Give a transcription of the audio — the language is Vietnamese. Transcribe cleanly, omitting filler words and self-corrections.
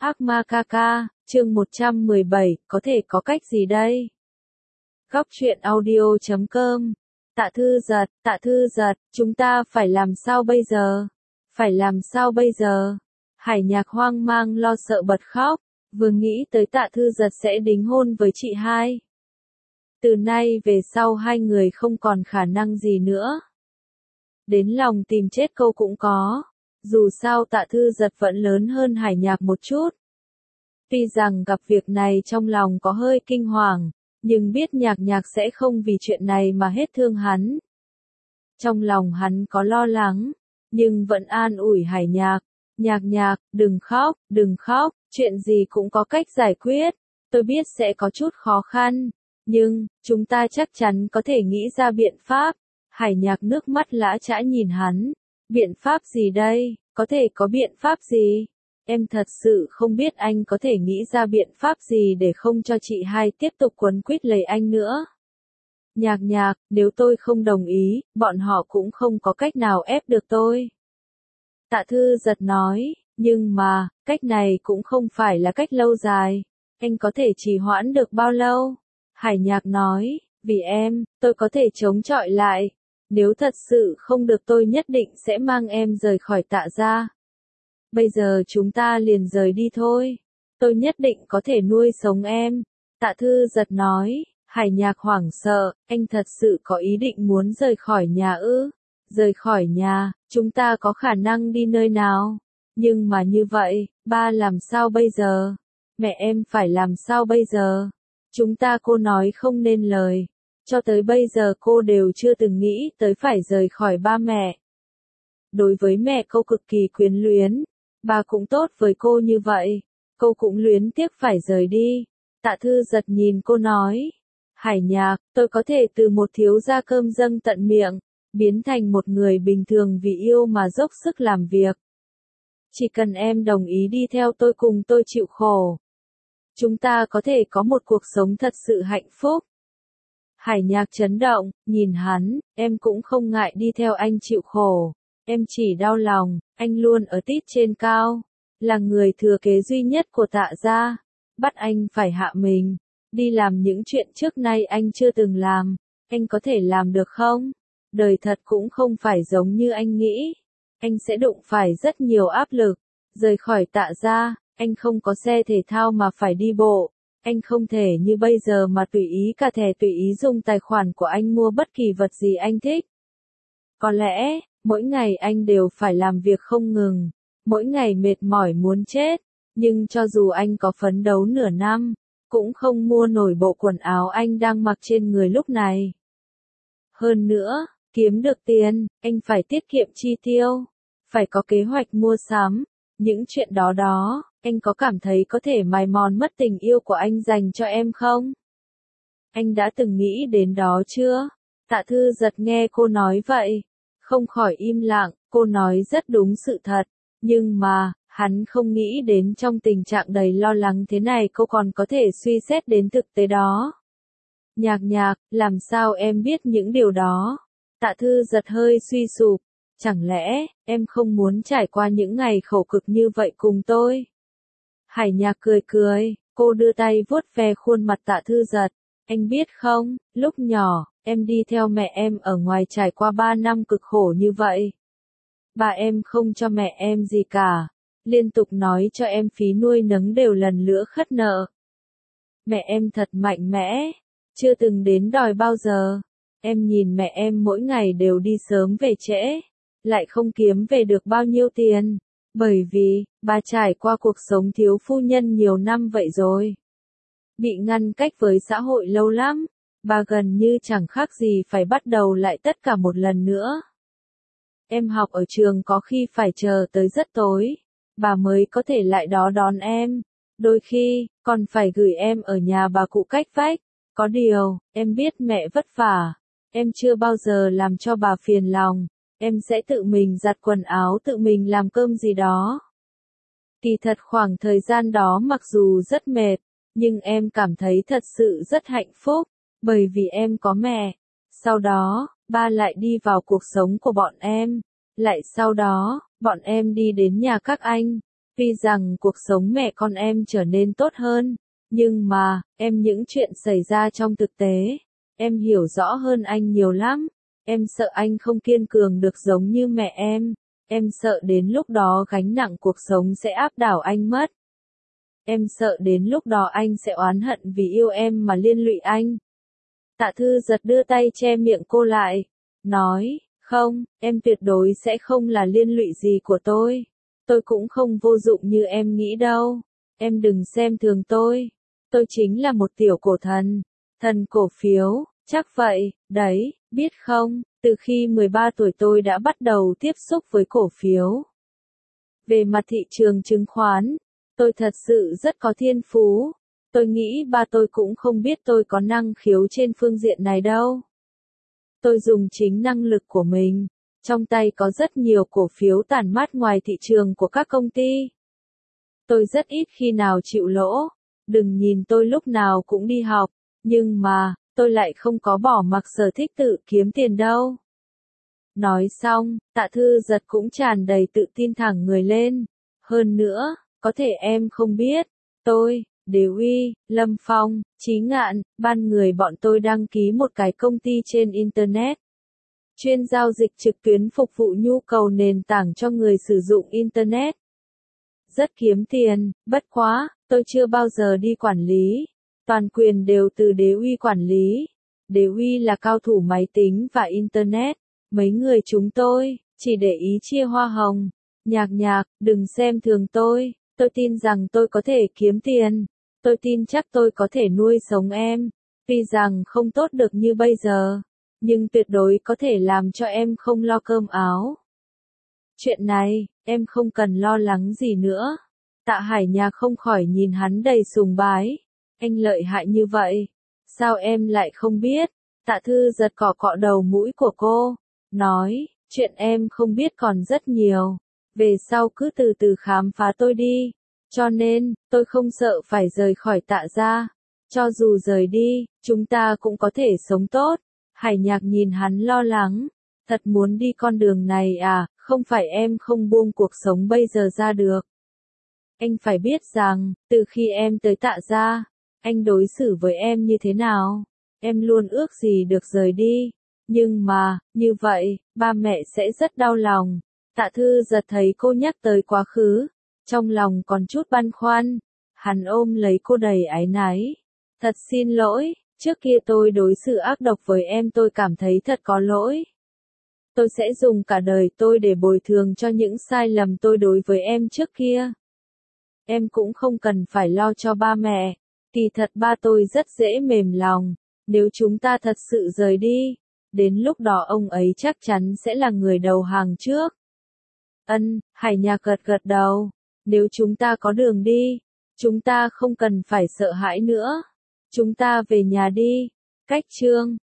Ác ma ca ca, chương 117, có thể có cách gì đây? Góc truyện audio.com. Tạ Thư Giật, chúng ta phải làm sao bây giờ? Phải làm sao bây giờ? Hải Nhạc hoang mang lo sợ bật khóc, vừa nghĩ tới Tạ Thư Giật sẽ đính hôn với chị hai. Từ nay về sau hai người không còn khả năng gì nữa. Đến lòng tìm chết câu cũng có. Dù sao Tạ Thư Giật vẫn lớn hơn Hải Nhạc một chút. Tuy rằng gặp việc này trong lòng có hơi kinh hoàng, nhưng biết Nhạc sẽ không vì chuyện này mà hết thương hắn. Trong lòng hắn có lo lắng, nhưng vẫn an ủi Hải Nhạc. Nhạc, đừng khóc, chuyện gì cũng có cách giải quyết. Tôi biết sẽ có chút khó khăn, nhưng chúng ta chắc chắn có thể nghĩ ra biện pháp. Hải Nhạc nước mắt lã chã nhìn hắn. Biện pháp gì đây? Có thể có biện pháp gì? Em thật sự không biết anh có thể nghĩ ra biện pháp gì để không cho chị hai tiếp tục quấn quýt lấy anh nữa. Nhạc, nếu tôi không đồng ý, bọn họ cũng không có cách nào ép được tôi. Tạ Thư Giật nói, nhưng mà, cách này cũng không phải là cách lâu dài. Anh có thể trì hoãn được bao lâu? Hải Nhạc nói, vì em, tôi có thể chống chọi lại. Nếu thật sự không được tôi nhất định sẽ mang em rời khỏi Tạ gia. Bây giờ chúng ta liền rời đi thôi. Tôi nhất định có thể nuôi sống em. Tạ Thư Giật nói. Hải Nhạc hoảng sợ, anh thật sự có ý định muốn rời khỏi nhà ư? Rời khỏi nhà, chúng ta có khả năng đi nơi nào? Nhưng mà như vậy, ba làm sao bây giờ? Mẹ em phải làm sao bây giờ? Cô nói không nên lời. Cho tới bây giờ cô đều chưa từng nghĩ tới phải rời khỏi ba mẹ. Đối với mẹ cô cực kỳ quyến luyến. Bà cũng tốt với cô như vậy. Cô cũng luyến tiếc phải rời đi. Tạ Thư Giật nhìn cô nói. Hải Nhạc, tôi có thể từ một thiếu gia cơm dâng tận miệng, biến thành một người bình thường vì yêu mà dốc sức làm việc. Chỉ cần em đồng ý đi theo tôi cùng tôi chịu khổ. Chúng ta có thể có một cuộc sống thật sự hạnh phúc. Hải Nhạc chấn động, nhìn hắn, em cũng không ngại đi theo anh chịu khổ. Em chỉ đau lòng, anh luôn ở tít trên cao. Là người thừa kế duy nhất của Tạ gia. Bắt anh phải hạ mình. Đi làm những chuyện trước nay anh chưa từng làm. Anh có thể làm được không? Đời thật cũng không phải giống như anh nghĩ. Anh sẽ đụng phải rất nhiều áp lực. Rời khỏi Tạ gia, anh không có xe thể thao mà phải đi bộ. Anh không thể như bây giờ mà tùy ý cả thẻ tùy ý dùng tài khoản của anh mua bất kỳ vật gì anh thích. Có lẽ, mỗi ngày anh đều phải làm việc không ngừng. Mỗi ngày mệt mỏi muốn chết. Nhưng cho dù anh có phấn đấu nửa năm, cũng không mua nổi bộ quần áo anh đang mặc trên người lúc này. Hơn nữa, kiếm được tiền, anh phải tiết kiệm chi tiêu, phải có kế hoạch mua sắm. Những chuyện đó, anh có cảm thấy có thể mài mòn mất tình yêu của anh dành cho em không? Anh đã từng nghĩ đến đó chưa? Tạ Thư Giật nghe cô nói vậy, không khỏi im lặng, cô nói rất đúng sự thật, nhưng mà, hắn không nghĩ đến trong tình trạng đầy lo lắng thế này cô còn có thể suy xét đến thực tế đó. Nhạc, làm sao em biết những điều đó? Tạ Thư Giật hơi suy sụp, chẳng lẽ, em không muốn trải qua những ngày khổ cực như vậy cùng tôi? Hải Nhạc cười, cô đưa tay vuốt ve khuôn mặt Tạ Thư Giật. Anh biết không, lúc nhỏ, em đi theo mẹ em ở ngoài trải qua 3 năm cực khổ như vậy. Bà em không cho mẹ em gì cả. Liên tục nói cho em phí nuôi nấng đều lần nữa khất nợ. Mẹ em thật mạnh mẽ, chưa từng đến đòi bao giờ. Em nhìn mẹ em mỗi ngày đều đi sớm về trễ, lại không kiếm về được bao nhiêu tiền, bởi vì, bà trải qua cuộc sống thiếu phu nhân nhiều năm vậy rồi. Bị ngăn cách với xã hội lâu lắm, bà gần như chẳng khác gì phải bắt đầu lại tất cả một lần nữa. Em học ở trường có khi phải chờ tới rất tối. Bà mới có thể lại đó đón em. Đôi khi, còn phải gửi em ở nhà bà cụ cách vách. Có điều, em biết mẹ vất vả. Em chưa bao giờ làm cho bà phiền lòng. Em sẽ tự mình giặt quần áo tự mình làm cơm gì đó. Kỳ thật khoảng thời gian đó mặc dù rất mệt, nhưng em cảm thấy thật sự rất hạnh phúc. Bởi vì em có mẹ. Sau đó, ba lại đi vào cuộc sống của bọn em. Lại sau đó, bọn em đi đến nhà các anh. Tuy rằng cuộc sống mẹ con em trở nên tốt hơn, nhưng mà, em những chuyện xảy ra trong thực tế, em hiểu rõ hơn anh nhiều lắm. Em sợ anh không kiên cường được giống như mẹ em sợ đến lúc đó gánh nặng cuộc sống sẽ áp đảo anh mất. Em sợ đến lúc đó anh sẽ oán hận vì yêu em mà liên lụy anh. Tạ Thư Giật đưa tay che miệng cô lại, nói, không, em tuyệt đối sẽ không là liên lụy gì của tôi. Tôi cũng không vô dụng như em nghĩ đâu. Em đừng xem thường tôi. Tôi chính là một tiểu cổ thần. Thần cổ phiếu, chắc vậy, đấy, biết không, từ khi 13 tuổi tôi đã bắt đầu tiếp xúc với cổ phiếu. Về mặt thị trường chứng khoán, tôi thật sự rất có thiên phú. Tôi nghĩ ba tôi cũng không biết tôi có năng khiếu trên phương diện này đâu. Tôi dùng chính năng lực của mình. Trong tay có rất nhiều cổ phiếu tản mát ngoài thị trường của các công ty. Tôi rất ít khi nào chịu lỗ. Đừng nhìn tôi lúc nào cũng đi học, nhưng mà, tôi lại không có bỏ mặc sở thích tự kiếm tiền đâu. Nói xong, Tạ Thư Giật cũng tràn đầy tự tin thẳng người lên. Hơn nữa, có thể em không biết, tôi, Đế Uy, Lâm Phong, Chí Ngạn, ban người bọn tôi đăng ký một cái công ty trên Internet. Chuyên giao dịch trực tuyến phục vụ nhu cầu nền tảng cho người sử dụng Internet. Rất kiếm tiền, bất quá, tôi chưa bao giờ đi quản lý. Toàn quyền đều từ Đế Uy quản lý. Đế Uy là cao thủ máy tính và Internet. Mấy người chúng tôi, chỉ để ý chia hoa hồng. Nhạc, đừng xem thường tôi tin rằng tôi có thể kiếm tiền. Tôi tin chắc tôi có thể nuôi sống em. Tuy rằng không tốt được như bây giờ, nhưng tuyệt đối có thể làm cho em không lo cơm áo. Chuyện này, em không cần lo lắng gì nữa. Tạ Hải Nhạc không khỏi nhìn hắn đầy sùng bái. Anh lợi hại như vậy, sao em lại không biết? Tạ Thư Giật cọ cọ đầu mũi của cô, nói, chuyện em không biết còn rất nhiều. Về sau cứ từ từ khám phá tôi đi. Cho nên, tôi không sợ phải rời khỏi Tạ gia. Cho dù rời đi, chúng ta cũng có thể sống tốt. Hải Nhạc nhìn hắn lo lắng. Thật muốn đi con đường này à, không phải em không buông cuộc sống bây giờ ra được. Anh phải biết rằng, từ khi em tới Tạ gia, anh đối xử với em như thế nào. Em luôn ước gì được rời đi. Nhưng mà, như vậy, ba mẹ sẽ rất đau lòng. Tạ Thư Giật thấy cô nhắc tới quá khứ. Trong lòng còn chút băn khoăn. Hắn ôm lấy cô đầy áy náy. Thật xin lỗi, trước kia tôi đối xử ác độc với em, tôi cảm thấy thật có lỗi. Tôi sẽ dùng cả đời tôi để bồi thường cho những sai lầm tôi đối với em trước kia. Em cũng không cần phải lo cho ba mẹ. Kỳ thật ba tôi rất dễ mềm lòng. Nếu chúng ta thật sự rời đi, đến lúc đó ông ấy chắc chắn sẽ là người đầu hàng trước. Hải Nhạc gật gật đầu. Nếu chúng ta có đường đi, chúng ta không cần phải sợ hãi nữa. Chúng ta về nhà đi. Cách chương